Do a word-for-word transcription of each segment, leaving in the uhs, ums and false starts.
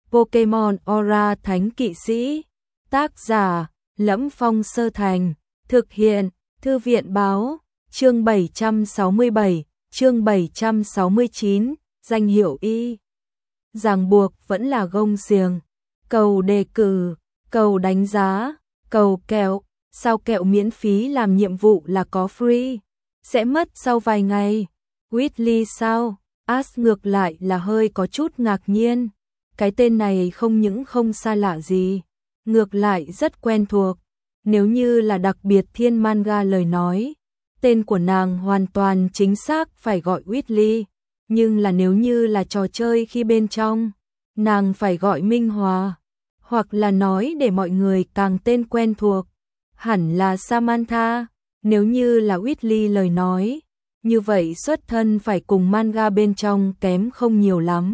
Pokemon Aura Thánh Kỵ Sĩ. Tác giả: Lẫm Phong Sơ Thành. Thực hiện: Thư viện báo. Chương bảy trăm sáu mươi bảy, chương bảy trăm sáu mươi chín, danh hiệu y. Ràng buộc vẫn là gông xiềng. Cầu đề cử, cầu đánh giá, cầu kẹo. Sao kẹo miễn phí làm nhiệm vụ là có free? Sẽ mất sau vài ngày. Whitley sao? Ash ngược lại là hơi có chút ngạc nhiên. Cái tên này không những không xa lạ gì, ngược lại rất quen thuộc. Nếu như là đặc biệt thiên manga lời nói, tên của nàng hoàn toàn chính xác phải gọi Whitley. Nhưng là nếu như là trò chơi khi bên trong, nàng phải gọi Minh Hòa. Hoặc là nói để mọi người càng tên quen thuộc, hẳn là Samantha. Nếu như là Whitley lời nói, như vậy xuất thân phải cùng manga bên trong kém không nhiều lắm.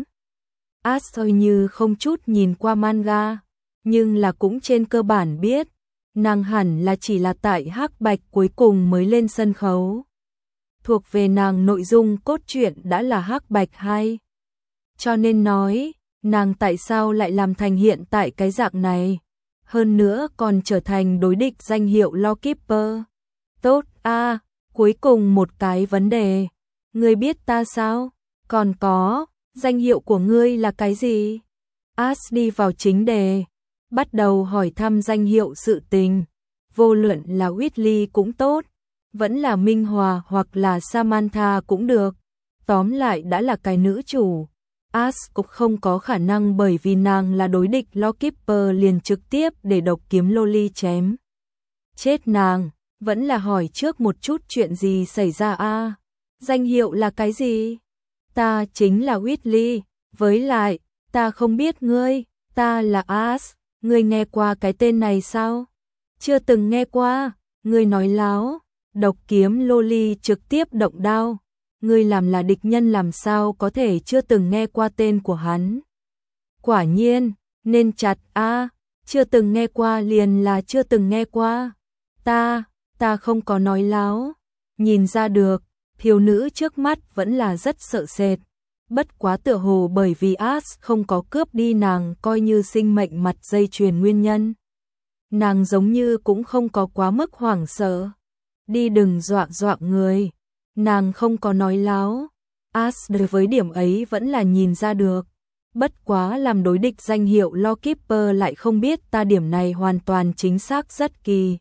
Ash thôi như không chút nhìn qua manga, nhưng là cũng trên cơ bản biết, nàng hẳn là chỉ là tại Hắc Bạch cuối cùng mới lên sân khấu. Thuộc về nàng nội dung cốt truyện đã là Hắc Bạch hai. Cho nên nói, nàng tại sao lại làm thành hiện tại cái dạng này, hơn nữa còn trở thành đối địch danh hiệu Lawkeeper. Tốt a, à, cuối cùng một cái vấn đề. Ngươi biết ta sao? Còn có, danh hiệu của ngươi là cái gì? Ash đi vào chính đề, bắt đầu hỏi thăm danh hiệu sự tình. Vô luận là Whitley cũng tốt, vẫn là Minh Hòa hoặc là Samantha cũng được. Tóm lại đã là cái nữ chủ. Ash cũng không có khả năng bởi vì nàng là đối địch Lawkeeper liền trực tiếp để độc kiếm Loli chém chết nàng. Vẫn là hỏi trước một chút chuyện gì xảy ra a? À? Danh hiệu là cái gì? Ta chính là Whitley, với lại, ta không biết ngươi, ta là Ash, ngươi nghe qua cái tên này sao? Chưa từng nghe qua, ngươi nói láo. Độc kiếm Loli trực tiếp động đao. Ngươi làm là địch nhân làm sao có thể chưa từng nghe qua tên của hắn? Quả nhiên, nên chặt a, à, chưa từng nghe qua liền là chưa từng nghe qua. Ta, ta không có nói láo. Nhìn ra được, thiếu nữ trước mắt vẫn là rất sợ sệt. Bất quá tựa hồ bởi vì Ash không có cướp đi nàng coi như sinh mệnh mặt dây chuyền nguyên nhân. Nàng giống như cũng không có quá mức hoảng sợ. Đi đừng dọa dọa người. Nàng không có nói láo. Ash đối với điểm ấy vẫn là nhìn ra được. Bất quá làm đối địch danh hiệu Lawkeeper lại không biết ta điểm này hoàn toàn chính xác rất kỳ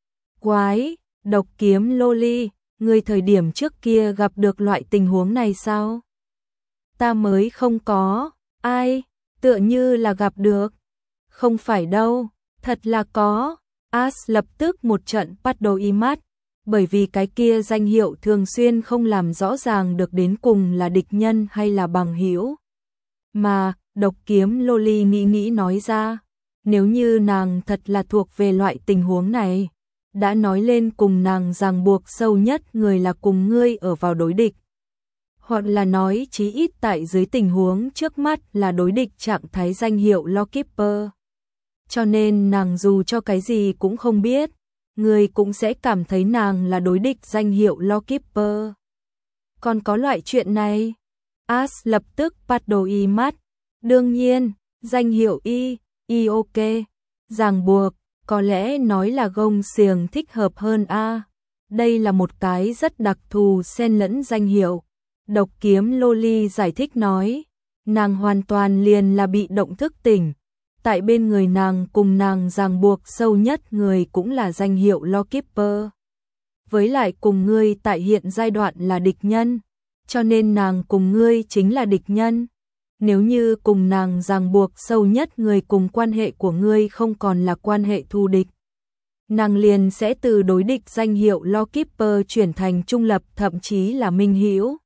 quái. Độc kiếm Loli, người thời điểm trước kia gặp được loại tình huống này sao? Ta mới không có. Ai? Tựa như là gặp được. Không phải đâu, thật là có. Ash lập tức một trận bắt đầu im mắt, bởi vì cái kia danh hiệu thường xuyên không làm rõ ràng được đến cùng là địch nhân hay là bằng hữu. Mà, độc kiếm Loli nghĩ nghĩ nói ra, nếu như nàng thật là thuộc về loại tình huống này, đã nói lên cùng nàng ràng buộc sâu nhất người là cùng ngươi ở vào đối địch. Hoặc là nói chí ít tại dưới tình huống trước mắt là đối địch trạng thái danh hiệu Lawkeeper. Cho nên nàng dù cho cái gì cũng không biết, người cũng sẽ cảm thấy nàng là đối địch danh hiệu Lawkeeper. Còn có loại chuyện này? Ash lập tức bắt đầu y mắt. Đương nhiên, danh hiệu y, y ok, ràng buộc, có lẽ nói là gông xiềng thích hợp hơn a. Đây là một cái rất đặc thù xen lẫn danh hiệu. Độc kiếm Loli giải thích nói, nàng hoàn toàn liền là bị động thức tỉnh. Tại bên người nàng cùng nàng ràng buộc sâu nhất người cũng là danh hiệu Lawkeeper. Với lại cùng ngươi tại hiện giai đoạn là địch nhân, cho nên nàng cùng ngươi chính là địch nhân. Nếu như cùng nàng ràng buộc sâu nhất người cùng quan hệ của ngươi không còn là quan hệ thù địch, nàng liền sẽ từ đối địch danh hiệu Lawkeeper chuyển thành trung lập thậm chí là minh hữu.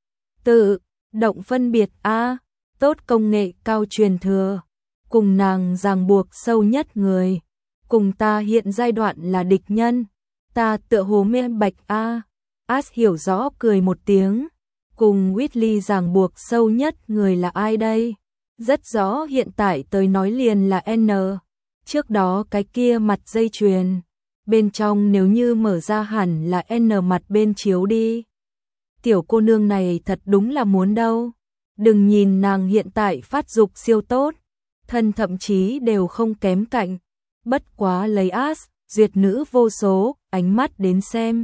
Tự động phân biệt a, à, tốt công nghệ cao truyền thừa, cùng nàng ràng buộc sâu nhất người, cùng ta hiện giai đoạn là địch nhân, ta tựa hồ minh bạch a. À. Ash hiểu rõ cười một tiếng. Cùng Whitley ràng buộc sâu nhất người là ai đây? Rất rõ hiện tại tới nói liền là N. Trước đó cái kia mặt dây chuyền. Bên trong nếu như mở ra hẳn là N mặt bên chiếu đi. Tiểu cô nương này thật đúng là muốn đâu. Đừng nhìn nàng hiện tại phát dục siêu tốt. thân thậm chí đều không kém cạnh. Bất quá lấy As, duyệt nữ vô số, ánh mắt đến xem.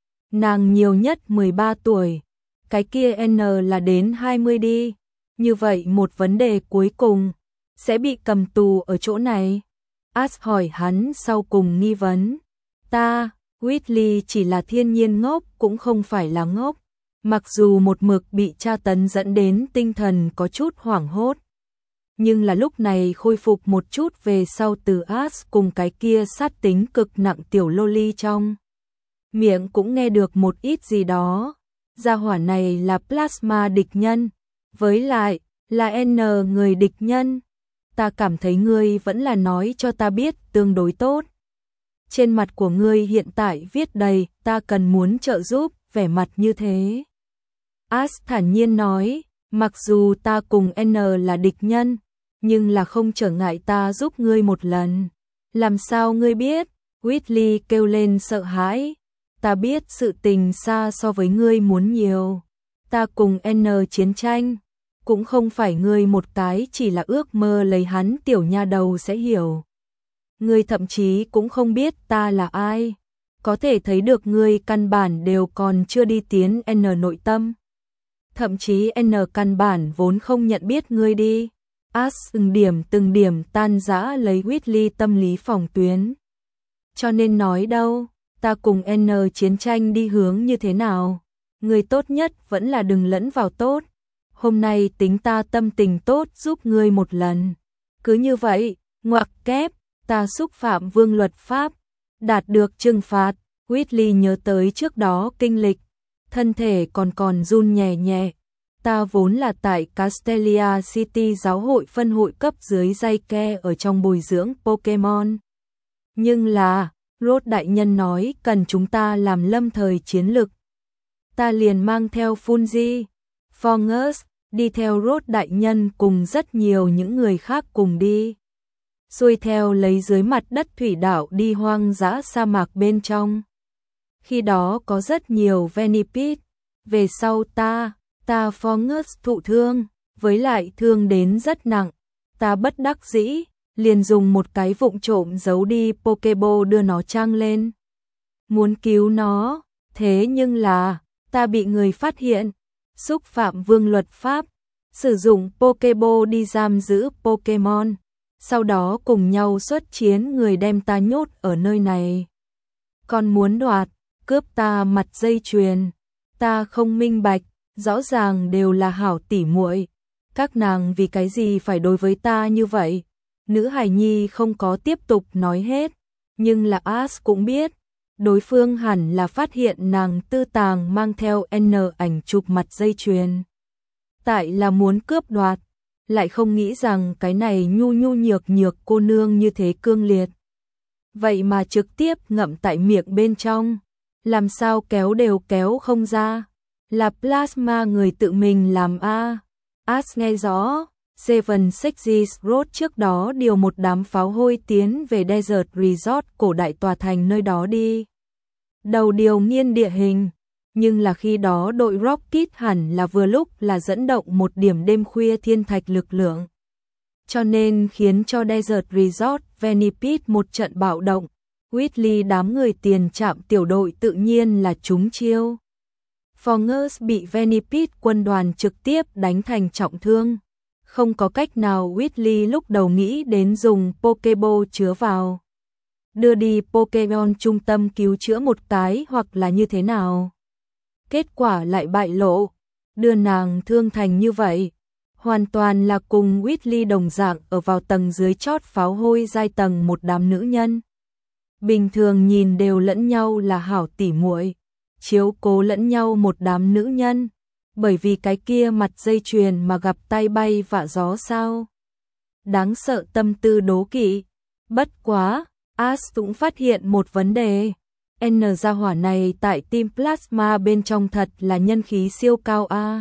Nàng nhiều nhất mười ba tuổi, cái kia N là đến hai mươi đi. Như vậy một vấn đề cuối cùng, sẽ bị cầm tù ở chỗ này. As hỏi hắn sau cùng nghi vấn. Ta, Whitley chỉ là thiên nhiên ngốc cũng không phải là ngốc. Mặc dù một mực bị tra tấn dẫn đến tinh thần có chút hoảng hốt. Nhưng là lúc này khôi phục một chút về sau từ As cùng cái kia sát tính cực nặng tiểu loli trong. Miệng cũng nghe được một ít gì đó. Gia hỏa này là plasma địch nhân. Với lại, là N người địch nhân. Ta cảm thấy ngươi vẫn là nói cho ta biết tương đối tốt. Trên mặt của ngươi hiện tại viết đầy, ta cần muốn trợ giúp, vẻ mặt như thế. As thản nhiên nói, mặc dù ta cùng N là địch nhân, nhưng là không trở ngại ta giúp ngươi một lần. Làm sao ngươi biết? Whitley kêu lên sợ hãi. Ta biết sự tình xa so với ngươi muốn nhiều. Ta cùng N chiến tranh, cũng không phải ngươi một cái chỉ là ước mơ lấy hắn tiểu nha đầu sẽ hiểu. Ngươi thậm chí cũng không biết ta là ai. Có thể thấy được ngươi căn bản đều còn chưa đi tiến N nội tâm. Thậm chí N căn bản vốn không nhận biết ngươi đi. As từng điểm từng điểm tan rã lấy Whitley tâm lý phòng tuyến. Cho nên nói đâu, ta cùng N chiến tranh đi hướng như thế nào? Ngươi tốt nhất vẫn là đừng lẫn vào tốt. Hôm nay tính ta tâm tình tốt giúp ngươi một lần. Cứ như vậy, ngoặc kép, ta xúc phạm vương luật pháp, đạt được trừng phạt. Whitley nhớ tới trước đó kinh lịch, thân thể còn còn run nhẹ nhẹ. Ta vốn là tại Castelia City giáo hội phân hội cấp dưới dây ke ở trong bồi dưỡng Pokemon. Nhưng là, Rốt đại nhân nói cần chúng ta làm lâm thời chiến lực. Ta liền mang theo Fungi, Forgus, đi theo Rốt đại nhân cùng rất nhiều những người khác cùng đi. Xuôi theo lấy dưới mặt đất thủy đảo đi hoang dã sa mạc bên trong. Khi đó có rất nhiều Venipede. Về sau ta, ta Forgus thụ thương, với lại thương đến rất nặng. Ta bất đắc dĩ, liền dùng một cái vụng trộm giấu đi Pokeball đưa nó trang lên. Muốn cứu nó, thế nhưng là, ta bị người phát hiện, xúc phạm vương luật pháp, sử dụng Pokeball đi giam giữ Pokemon. Sau đó cùng nhau xuất chiến người đem ta nhốt ở nơi này. Còn muốn đoạt, cướp ta mặt dây chuyền. Ta không minh bạch, rõ ràng đều là hảo tỉ muội. Các nàng vì cái gì phải đối với ta như vậy? Nữ hài nhi không có tiếp tục nói hết. Nhưng là As cũng biết, đối phương hẳn là phát hiện nàng tư tàng mang theo N ảnh chụp mặt dây chuyền. Tại là muốn cướp đoạt. Lại không nghĩ rằng cái này nhu nhu nhược nhược cô nương như thế cương liệt. Vậy mà trực tiếp ngậm tại miệng bên trong, làm sao kéo đều kéo không ra. Là plasma người tự mình làm a. As nghe rõ, Seven Sixes Road trước đó điều một đám pháo hôi tiến về Desert Resort cổ đại tòa thành nơi đó đi. Đầu điều nghiên địa hình. Nhưng là khi đó đội Rocket hẳn là vừa lúc là dẫn động một điểm đêm khuya thiên thạch lực lượng. Cho nên khiến cho Desert Resort Venipede một trận bạo động. Whitley đám người tiền trạm tiểu đội tự nhiên là trúng chiêu. Forgus bị Venipede quân đoàn trực tiếp đánh thành trọng thương. Không có cách nào Whitley lúc đầu nghĩ đến dùng Pokeball chứa vào. Đưa đi Pokemon trung tâm cứu chữa một cái hoặc là như thế nào. Kết quả lại bại lộ, đưa nàng thương thành như vậy, hoàn toàn là cùng Whitley đồng dạng ở vào tầng dưới chót pháo hôi giai tầng một đám nữ nhân. Bình thường nhìn đều lẫn nhau là hảo tỉ muội, chiếu cố lẫn nhau một đám nữ nhân, bởi vì cái kia mặt dây chuyền mà gặp tay bay vạ gió sao. Đáng sợ tâm tư đố kỵ, bất quá, As cũng phát hiện một vấn đề. N gia hỏa này tại Team Plasma bên trong thật là nhân khí siêu cao a.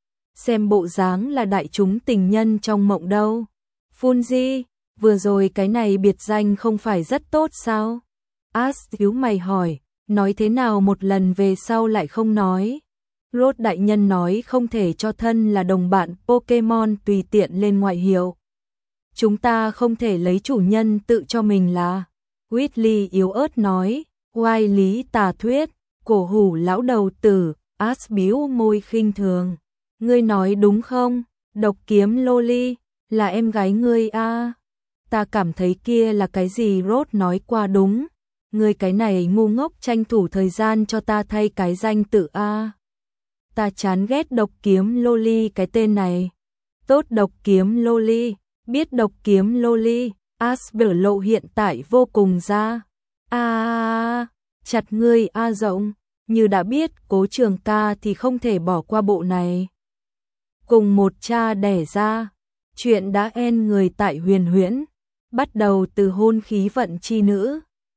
Xem bộ dáng là đại chúng tình nhân trong mộng đâu. Fungi, vừa rồi cái này biệt danh không phải rất tốt sao? As thiếu mày hỏi, nói thế nào một lần về sau lại không nói. Rốt đại nhân nói không thể cho thân là đồng bạn Pokemon tùy tiện lên ngoại hiệu. chúng ta không thể lấy chủ nhân tự cho mình là. Weasley yếu ớt nói, oai lý tà thuyết, cổ hủ lão đầu tử, As bĩu môi khinh thường. Ngươi nói đúng không? Độc kiếm Loli, là em gái ngươi a? À? Ta cảm thấy kia là cái gì Rốt nói qua đúng. Ngươi cái này ngu ngốc tranh thủ thời gian cho ta thay cái danh tự a. À? Ta chán ghét độc kiếm Loli cái tên này. Tốt độc kiếm Loli, biết độc kiếm Loli, As biểu lộ hiện tại vô cùng ra. A à, chặt ngươi a rộng, như đã biết Cố Trường Ca thì không thể bỏ qua bộ này. Cùng một cha đẻ ra, chuyện đã en người tại Huyền Huyễn, bắt đầu từ hôn khí vận chi nữ.